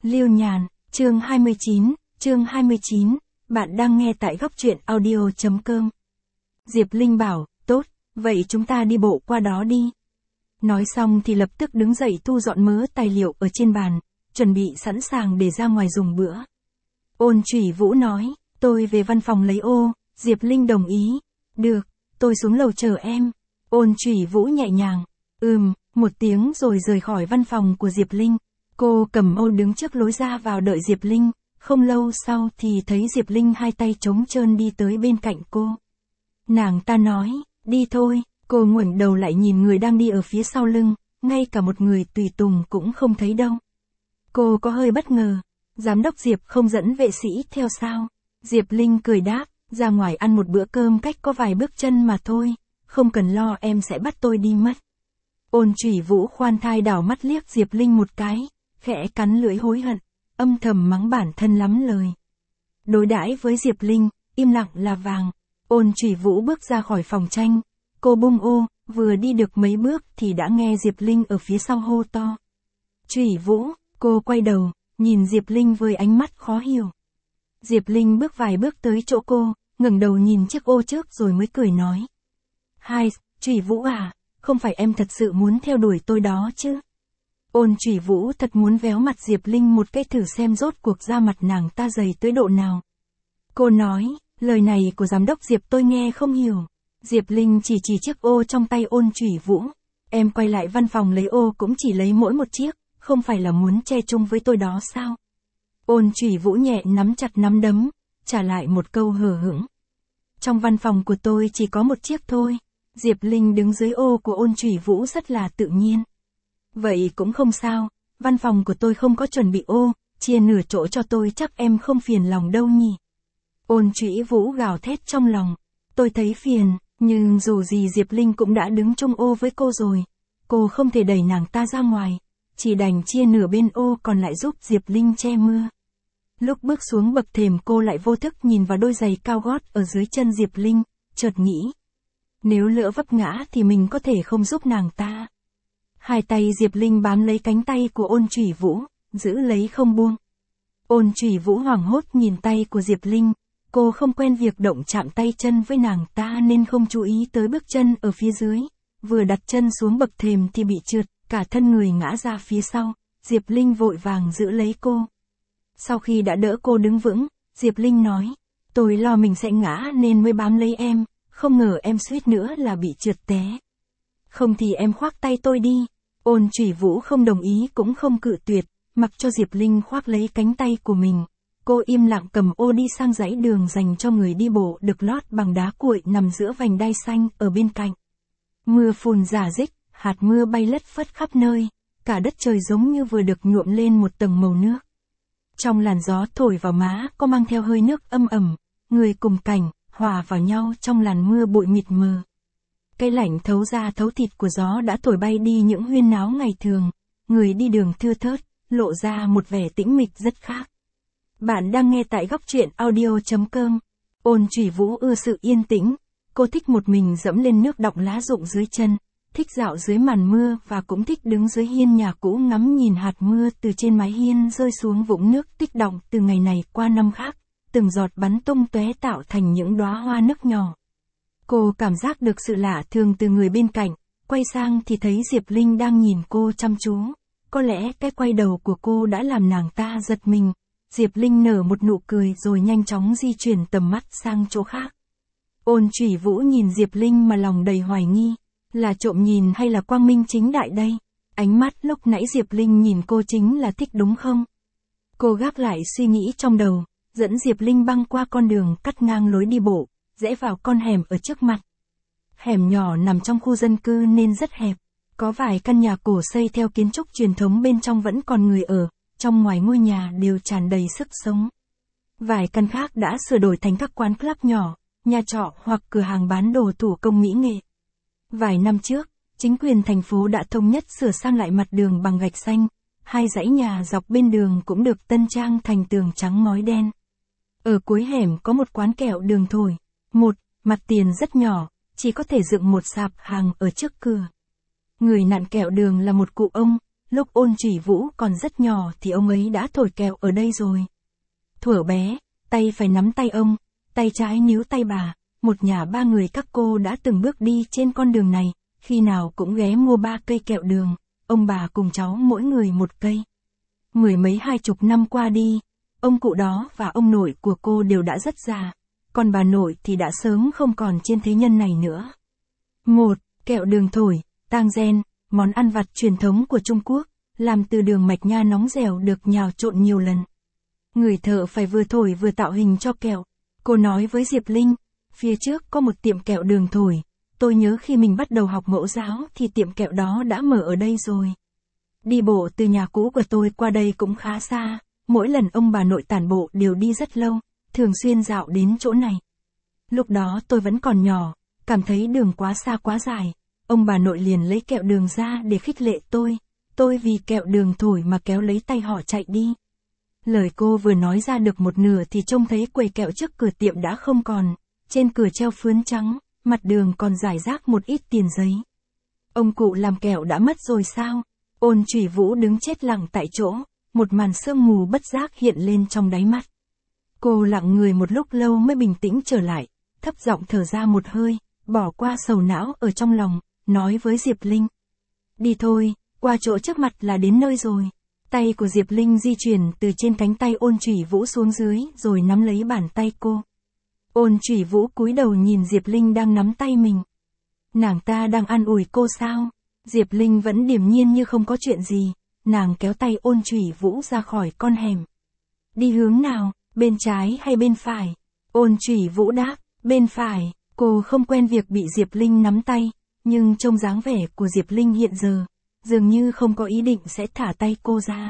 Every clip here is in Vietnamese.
Liêu Nhàn, chương 29, bạn đang nghe tại góc truyện audio.com. Diệp Linh bảo, tốt, vậy chúng ta đi bộ qua đó đi. Nói xong thì lập tức đứng dậy thu dọn mớ tài liệu ở trên bàn, chuẩn bị sẵn sàng để ra ngoài dùng bữa. Ôn Chủy Vũ nói, tôi về văn phòng lấy ô, Diệp Linh đồng ý. Được, tôi xuống lầu chờ em. Ôn Chủy Vũ nhẹ nhàng, một tiếng rồi rời khỏi văn phòng của Diệp Linh. Cô cầm ô đứng trước lối ra vào đợi Diệp Linh, không lâu sau thì thấy Diệp Linh hai tay trống trơn đi tới bên cạnh cô. Nàng ta nói, đi thôi, cô ngẩng đầu lại nhìn người đang đi ở phía sau lưng, ngay cả một người tùy tùng cũng không thấy đâu. Cô có hơi bất ngờ, giám đốc Diệp không dẫn vệ sĩ theo sao? Diệp Linh cười đáp, ra ngoài ăn một bữa cơm cách có vài bước chân mà thôi, không cần lo em sẽ bắt tôi đi mất. Ôn Chủy Vũ khoan thai đảo mắt liếc Diệp Linh một cái, khẽ cắn lưỡi hối hận, âm thầm mắng bản thân lắm lời. Đối đãi với Diệp Linh, im lặng là vàng. Ôn Chủy Vũ bước ra khỏi phòng tranh, cô bung ô, vừa đi được mấy bước thì đã nghe Diệp Linh ở phía sau hô to. Chủy Vũ, cô quay đầu, nhìn Diệp Linh với ánh mắt khó hiểu. Diệp Linh bước vài bước tới chỗ cô, ngẩng đầu nhìn chiếc ô trước rồi mới cười nói. Hai, Chủy Vũ à, không phải em thật sự muốn theo đuổi tôi đó chứ? Ôn Chủy Vũ thật muốn véo mặt Diệp Linh một cái thử xem rốt cuộc da mặt nàng ta dày tới độ nào. Cô nói, lời này của giám đốc Diệp tôi nghe không hiểu. Diệp Linh chỉ chiếc ô trong tay Ôn Chủy Vũ. Em quay lại văn phòng lấy ô cũng chỉ lấy mỗi một chiếc, không phải là muốn che chung với tôi đó sao? Ôn Chủy Vũ nhẹ nắm chặt nắm đấm, trả lại một câu hờ hững. Trong văn phòng của tôi chỉ có một chiếc thôi. Diệp Linh đứng dưới ô của Ôn Chủy Vũ rất là tự nhiên. Vậy cũng không sao, văn phòng của tôi không có chuẩn bị ô, chia nửa chỗ cho tôi chắc em không phiền lòng đâu nhỉ. Ôn Chủy Vũ gào thét trong lòng, tôi thấy phiền, nhưng dù gì Diệp Linh cũng đã đứng chung ô với cô rồi, cô không thể đẩy nàng ta ra ngoài, chỉ đành chia nửa bên ô còn lại giúp Diệp Linh che mưa. Lúc bước xuống bậc thềm cô lại vô thức nhìn vào đôi giày cao gót ở dưới chân Diệp Linh, chợt nghĩ. Nếu lỡ vấp ngã thì mình có thể không giúp nàng ta. Hai tay Diệp Linh bám lấy cánh tay của Ôn Chủy Vũ, giữ lấy không buông. Ôn Chủy Vũ hoảng hốt nhìn tay của Diệp Linh, cô không quen việc động chạm tay chân với nàng ta nên không chú ý tới bước chân ở phía dưới, vừa đặt chân xuống bậc thềm thì bị trượt, cả thân người ngã ra phía sau, Diệp Linh vội vàng giữ lấy cô. Sau khi đã đỡ cô đứng vững, Diệp Linh nói, tôi lo mình sẽ ngã nên mới bám lấy em, không ngờ em suýt nữa là bị trượt té. Không thì em khoác tay tôi đi. Ôn Chủy Vũ không đồng ý cũng không cự tuyệt, mặc cho Diệp Linh khoác lấy cánh tay của mình. Cô im lặng cầm ô đi sang dãy đường dành cho người đi bộ được lót bằng đá cuội nằm giữa vành đai xanh ở bên cạnh. Mưa phùn rả rích, hạt mưa bay lất phất khắp nơi, cả đất trời giống như vừa được nhuộm lên một tầng màu nước. Trong làn gió thổi vào má có mang theo hơi nước âm ẩm, người cùng cảnh, hòa vào nhau trong làn mưa bụi mịt mờ. Cái lạnh thấu da thấu thịt của gió đã thổi bay đi những huyên náo ngày thường, người đi đường thưa thớt, lộ ra một vẻ tĩnh mịch rất khác. Bạn đang nghe tại góc truyện audio.com. Ôn Chủy Vũ ưa sự yên tĩnh, cô thích một mình dẫm lên nước đọng lá rụng dưới chân, thích dạo dưới màn mưa và cũng thích đứng dưới hiên nhà cũ ngắm nhìn hạt mưa từ trên mái hiên rơi xuống vũng nước tích đọng từ ngày này qua năm khác, từng giọt bắn tung tóe tạo thành những đóa hoa nước nhỏ. Cô cảm giác được sự lạ thường từ người bên cạnh, quay sang thì thấy Diệp Linh đang nhìn cô chăm chú. Có lẽ cái quay đầu của cô đã làm nàng ta giật mình. Diệp Linh nở một nụ cười rồi nhanh chóng di chuyển tầm mắt sang chỗ khác. Ôn Chủy Vũ nhìn Diệp Linh mà lòng đầy hoài nghi. Là trộm nhìn hay là quang minh chính đại đây? Ánh mắt lúc nãy Diệp Linh nhìn cô chính là thích đúng không? Cô gác lại suy nghĩ trong đầu, dẫn Diệp Linh băng qua con đường cắt ngang lối đi bộ, rẽ vào con hẻm ở trước mặt. Hẻm nhỏ nằm trong khu dân cư nên rất hẹp, có vài căn nhà cổ xây theo kiến trúc truyền thống bên trong vẫn còn người ở, trong ngoài ngôi nhà đều tràn đầy sức sống. Vài căn khác đã sửa đổi thành các quán club nhỏ, nhà trọ hoặc cửa hàng bán đồ thủ công mỹ nghệ. Vài năm trước, chính quyền thành phố đã thống nhất sửa sang lại mặt đường bằng gạch xanh, hai dãy nhà dọc bên đường cũng được tân trang thành tường trắng ngói đen. Ở cuối hẻm có một quán kẹo đường thổi. Mặt tiền rất nhỏ, chỉ có thể dựng một sạp hàng ở trước cửa. Người nặn kẹo đường là một cụ ông, lúc Ôn Chủy Vũ còn rất nhỏ thì ông ấy đã thổi kẹo ở đây rồi. Thuở bé, tay phải nắm tay ông, tay trái níu tay bà, một nhà ba người các cô đã từng bước đi trên con đường này, khi nào cũng ghé mua 3 cây kẹo đường, ông bà cùng cháu mỗi người một cây. Mười mấy 20 năm qua đi, ông cụ đó và ông nội của cô đều đã rất già, còn bà nội thì đã sớm không còn trên thế nhân này nữa. 1. Kẹo đường thổi, tang gen, món ăn vặt truyền thống của Trung Quốc, làm từ đường mạch nha nóng dẻo được nhào trộn nhiều lần. Người thợ phải vừa thổi vừa tạo hình cho kẹo. Cô nói với Diệp Linh, phía trước có một tiệm kẹo đường thổi, tôi nhớ khi mình bắt đầu học mẫu giáo thì tiệm kẹo đó đã mở ở đây rồi. Đi bộ từ nhà cũ của tôi qua đây cũng khá xa, mỗi lần ông bà nội tản bộ đều đi rất lâu, thường xuyên dạo đến chỗ này. Lúc đó tôi vẫn còn nhỏ, cảm thấy đường quá xa quá dài, ông bà nội liền lấy kẹo đường ra để khích lệ tôi vì kẹo đường thổi mà kéo lấy tay họ chạy đi. Lời cô vừa nói ra được một nửa thì trông thấy quầy kẹo trước cửa tiệm đã không còn, trên cửa treo phướn trắng, mặt đường còn rải rác một ít tiền giấy. Ông cụ làm kẹo đã mất rồi sao? Ôn Chủy Vũ đứng chết lặng tại chỗ, một màn sương mù bất giác hiện lên trong đáy mắt. Cô lặng người một lúc lâu mới bình tĩnh trở lại, thấp giọng thở ra một hơi, bỏ qua sầu não ở trong lòng, nói với Diệp Linh. Đi thôi, qua chỗ trước mặt là đến nơi rồi. Tay của Diệp Linh di chuyển từ trên cánh tay Ôn Chủy Vũ xuống dưới rồi nắm lấy bàn tay cô. Ôn Chủy Vũ cúi đầu nhìn Diệp Linh đang nắm tay mình. Nàng ta đang an ủi cô sao? Diệp Linh vẫn điềm nhiên như không có chuyện gì, nàng kéo tay Ôn Chủy Vũ ra khỏi con hẻm. Đi hướng nào, bên trái hay bên phải? Ôn Chủy Vũ đáp, bên phải. Cô không quen việc bị Diệp Linh nắm tay, nhưng trông dáng vẻ của Diệp Linh hiện giờ, dường như không có ý định sẽ thả tay cô ra.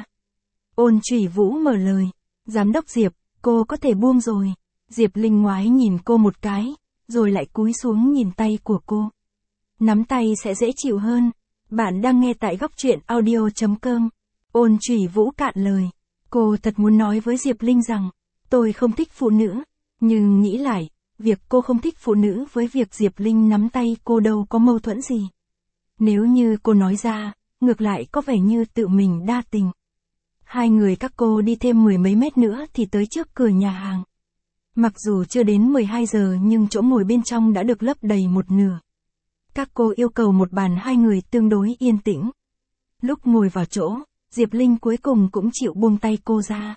Ôn Chủy Vũ mở lời, giám đốc Diệp, cô có thể buông rồi. Diệp Linh ngoái nhìn cô một cái, rồi lại cúi xuống nhìn tay của cô. Nắm tay sẽ dễ chịu hơn. Bạn đang nghe tại góc truyện audio.com. Ôn Chủy Vũ cạn lời. Cô thật muốn nói với Diệp Linh rằng, tôi không thích phụ nữ, nhưng nghĩ lại, việc cô không thích phụ nữ với việc Diệp Linh nắm tay cô đâu có mâu thuẫn gì. Nếu như cô nói ra, ngược lại có vẻ như tự mình đa tình. Hai người các cô đi thêm 10 mấy mét nữa thì tới trước cửa nhà hàng. Mặc dù chưa đến 12 giờ nhưng chỗ ngồi bên trong đã được lấp đầy một nửa. Các cô yêu cầu một bàn hai người tương đối yên tĩnh. Lúc ngồi vào chỗ, Diệp Linh cuối cùng cũng chịu buông tay cô ra.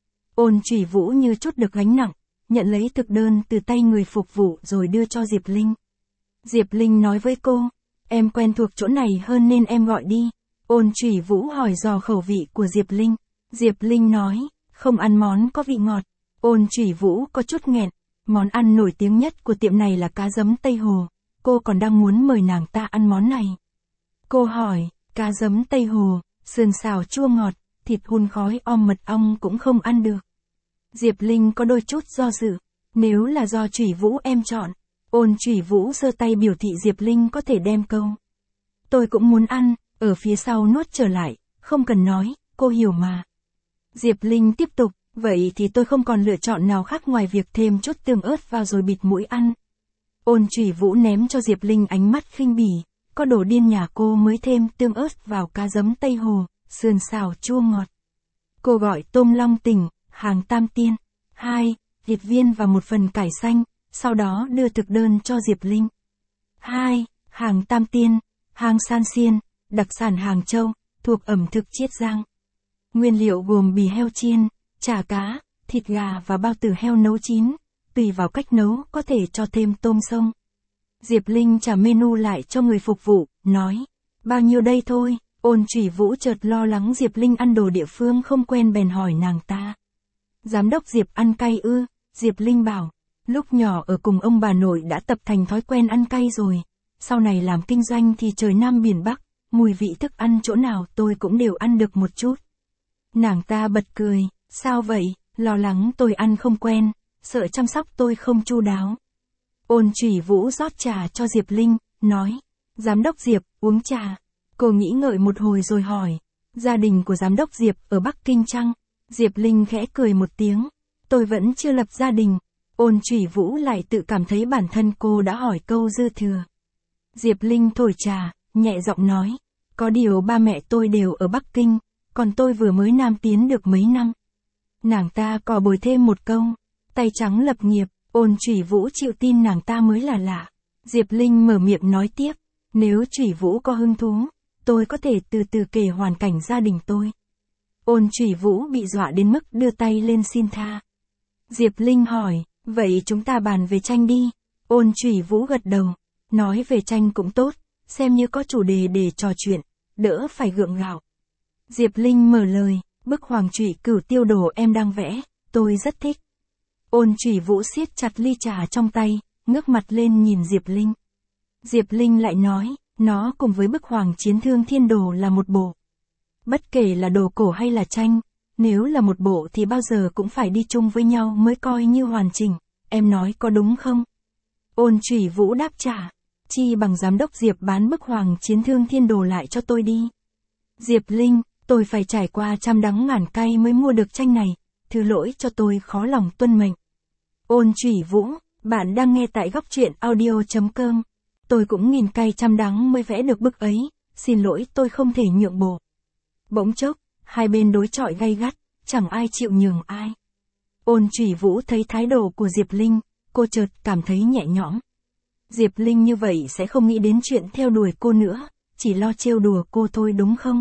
Ôn Chủy Vũ như trút được gánh nặng, nhận lấy thực đơn từ tay người phục vụ rồi đưa cho Diệp Linh. Diệp Linh nói với cô, em quen thuộc chỗ này hơn nên em gọi đi. Ôn Chủy Vũ hỏi dò khẩu vị của Diệp Linh. Diệp Linh nói, không ăn món có vị ngọt. Ôn Chủy Vũ có chút nghẹn, món ăn nổi tiếng nhất của tiệm này là cá giấm Tây Hồ. Cô còn đang muốn mời nàng ta ăn món này. Cô hỏi, cá giấm Tây Hồ, sườn xào chua ngọt, thịt hun khói mật ong cũng không ăn được. Diệp Linh có đôi chút do dự, nếu là do Chủy Vũ em chọn. Ôn Chủy Vũ giơ tay biểu thị Diệp Linh có thể đem câu. Tôi cũng muốn ăn, ở phía sau nuốt trở lại, không cần nói, cô hiểu mà. Diệp Linh tiếp tục, vậy thì tôi không còn lựa chọn nào khác ngoài việc thêm chút tương ớt vào rồi bịt mũi ăn. Ôn Chủy Vũ ném cho Diệp Linh ánh mắt khinh bỉ, có đồ điên nhà cô mới thêm tương ớt vào cá giấm Tây Hồ, sườn xào chua ngọt. Cô gọi tôm long tỉnh, hàng Tam Tiên, 2, thịt viên và một phần cải xanh, sau đó đưa thực đơn cho Diệp Linh. 2. Hàng Tam Tiên, hàng san xiên, đặc sản Hàng Châu, thuộc ẩm thực Chiết Giang. Nguyên liệu gồm bì heo chiên, chả cá, thịt gà và bao tử heo nấu chín, tùy vào cách nấu có thể cho thêm tôm sông. Diệp Linh trả menu lại cho người phục vụ, nói, bao nhiêu đây thôi. Ôn Chủy Vũ chợt lo lắng Diệp Linh ăn đồ địa phương không quen bèn hỏi nàng ta. Giám đốc Diệp ăn cay ư? Diệp Linh bảo, lúc nhỏ ở cùng ông bà nội đã tập thành thói quen ăn cay rồi, sau này làm kinh doanh thì trời Nam biển Bắc, mùi vị thức ăn chỗ nào tôi cũng đều ăn được một chút. Nàng ta bật cười, sao vậy, lo lắng tôi ăn không quen, sợ chăm sóc tôi không chu đáo. Ôn Chủy Vũ rót trà cho Diệp Linh, nói, giám đốc Diệp, uống trà. Cô nghĩ ngợi một hồi rồi hỏi, gia đình của giám đốc Diệp ở Bắc Kinh chăng? Diệp Linh khẽ cười một tiếng, tôi vẫn chưa lập gia đình. Ôn Chủy Vũ lại tự cảm thấy bản thân cô đã hỏi câu dư thừa. Diệp Linh thổi trà, nhẹ giọng nói, Có điều ba mẹ tôi đều ở Bắc Kinh, còn tôi vừa mới nam tiến được mấy năm. Nàng ta cò bồi thêm một câu, tay trắng lập nghiệp, Ôn Chủy Vũ chịu tin nàng ta mới là lạ. Diệp Linh mở miệng nói tiếp, nếu Chủy Vũ có hứng thú, tôi có thể từ từ kể hoàn cảnh gia đình tôi. Ôn Chủy Vũ bị dọa đến mức đưa tay lên xin tha. Diệp Linh hỏi, vậy chúng ta bàn về tranh đi. Ôn Chủy Vũ gật đầu, nói về tranh cũng tốt, xem như có chủ đề để trò chuyện, đỡ phải gượng gạo. Diệp Linh mở lời, bức Hoàng Trụy Cửu Tiêu Đồ em đang vẽ, tôi rất thích. Ôn Chủy Vũ siết chặt ly trà trong tay, ngước mặt lên nhìn Diệp Linh. Diệp Linh lại nói, nó cùng với bức Hoàng Chiến Thương Thiên Đồ là một bộ. Bất kể là đồ cổ hay là tranh, nếu là một bộ thì bao giờ cũng phải đi chung với nhau mới coi như hoàn chỉnh, em nói có đúng không? Ôn Chủy Vũ đáp trả, chi bằng giám đốc Diệp bán bức Hoàng Chiến Thương Thiên Đồ lại cho tôi đi. Diệp Linh, tôi phải trải qua trăm đắng ngàn cay mới mua được tranh này, thứ lỗi cho tôi khó lòng tuân mệnh. Ôn Chủy Vũ, bạn đang nghe tại góc truyện audio.com. Tôi cũng nghìn cay trăm đắng mới vẽ được bức ấy, xin lỗi tôi không thể nhượng bộ. Bỗng chốc, hai bên đối chọi gay gắt, chẳng ai chịu nhường ai. Ôn Chủy Vũ thấy thái độ của Diệp Linh, cô chợt cảm thấy nhẹ nhõm. Diệp Linh như vậy sẽ không nghĩ đến chuyện theo đuổi cô nữa, chỉ lo trêu đùa cô thôi đúng không?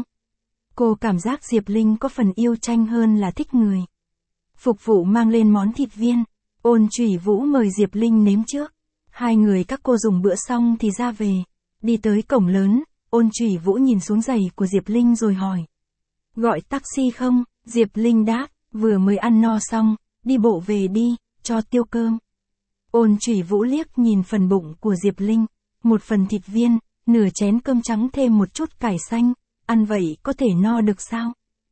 Cô cảm giác Diệp Linh có phần yêu tranh hơn là thích người. Phục vụ mang lên món thịt viên, Ôn Chủy Vũ mời Diệp Linh nếm trước. Hai người các cô dùng bữa xong thì ra về. Đi tới cổng lớn, Ôn Chủy Vũ nhìn xuống giày của Diệp Linh rồi hỏi. Gọi taxi không? Diệp Linh đáp, vừa mới ăn no xong, đi bộ về đi, cho tiêu cơm. Ôn Chủy Vũ liếc nhìn phần bụng của Diệp Linh, một phần thịt viên, nửa chén cơm trắng thêm một chút cải xanh, ăn vậy có thể no được sao?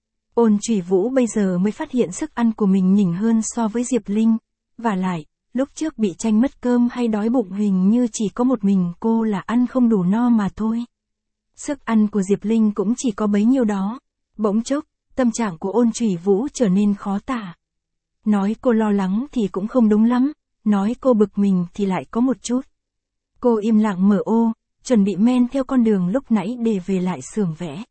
Ôn Chủy Vũ bây giờ mới phát hiện sức ăn của mình nhỉnh hơn so với Diệp Linh, và lại, lúc trước bị tranh mất cơm hay đói bụng hình như chỉ có một mình cô là ăn không đủ no mà thôi. Sức ăn của Diệp Linh cũng chỉ có bấy nhiêu đó. Bỗng chốc, tâm trạng của Ôn Chủy Vũ trở nên khó tả. Nói cô lo lắng thì cũng không đúng lắm, nói cô bực mình thì lại có một chút. Cô im lặng mở ô, chuẩn bị men theo con đường lúc nãy để về lại xưởng vẽ.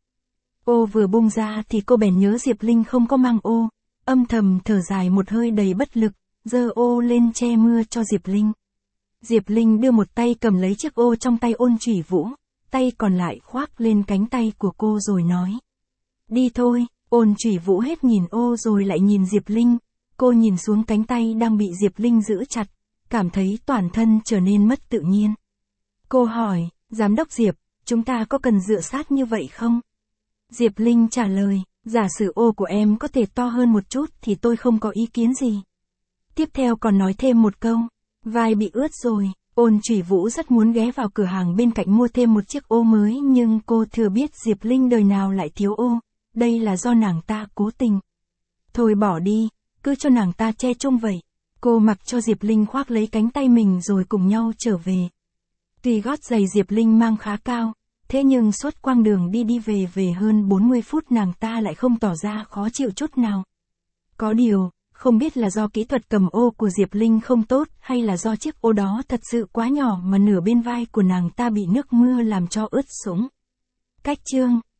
Ô vừa bung ra thì cô bèn nhớ Diệp Linh không có mang ô, âm thầm thở dài một hơi đầy bất lực, giơ ô lên che mưa cho Diệp Linh. Diệp Linh đưa một tay cầm lấy chiếc ô trong tay Ôn Chủy Vũ, tay còn lại khoác lên cánh tay của cô rồi nói. Đi thôi. Ôn Chủy Vũ hết nhìn ô rồi lại nhìn Diệp Linh, cô nhìn xuống cánh tay đang bị Diệp Linh giữ chặt, cảm thấy toàn thân trở nên mất tự nhiên. Cô hỏi, giám đốc Diệp, chúng ta có cần dựa sát như vậy không? Diệp Linh trả lời, giả sử ô của em có thể to hơn một chút thì tôi không có ý kiến gì. Tiếp theo còn nói thêm một câu, vai bị ướt rồi. Ôn Chủy Vũ rất muốn ghé vào cửa hàng bên cạnh mua thêm một chiếc ô mới nhưng cô thừa biết Diệp Linh đời nào lại thiếu ô, đây là do nàng ta cố tình. Thôi bỏ đi, cứ cho nàng ta che chung vậy. Cô mặc cho Diệp Linh khoác lấy cánh tay mình rồi cùng nhau trở về. Tuy gót giày Diệp Linh mang khá cao, thế nhưng suốt quãng đường đi về hơn 40 phút nàng ta lại không tỏ ra khó chịu chút nào. Có điều, không biết là do kỹ thuật cầm ô của Diệp Linh không tốt hay là do chiếc ô đó thật sự quá nhỏ mà nửa bên vai của nàng ta bị nước mưa làm cho ướt sũng. Cách chương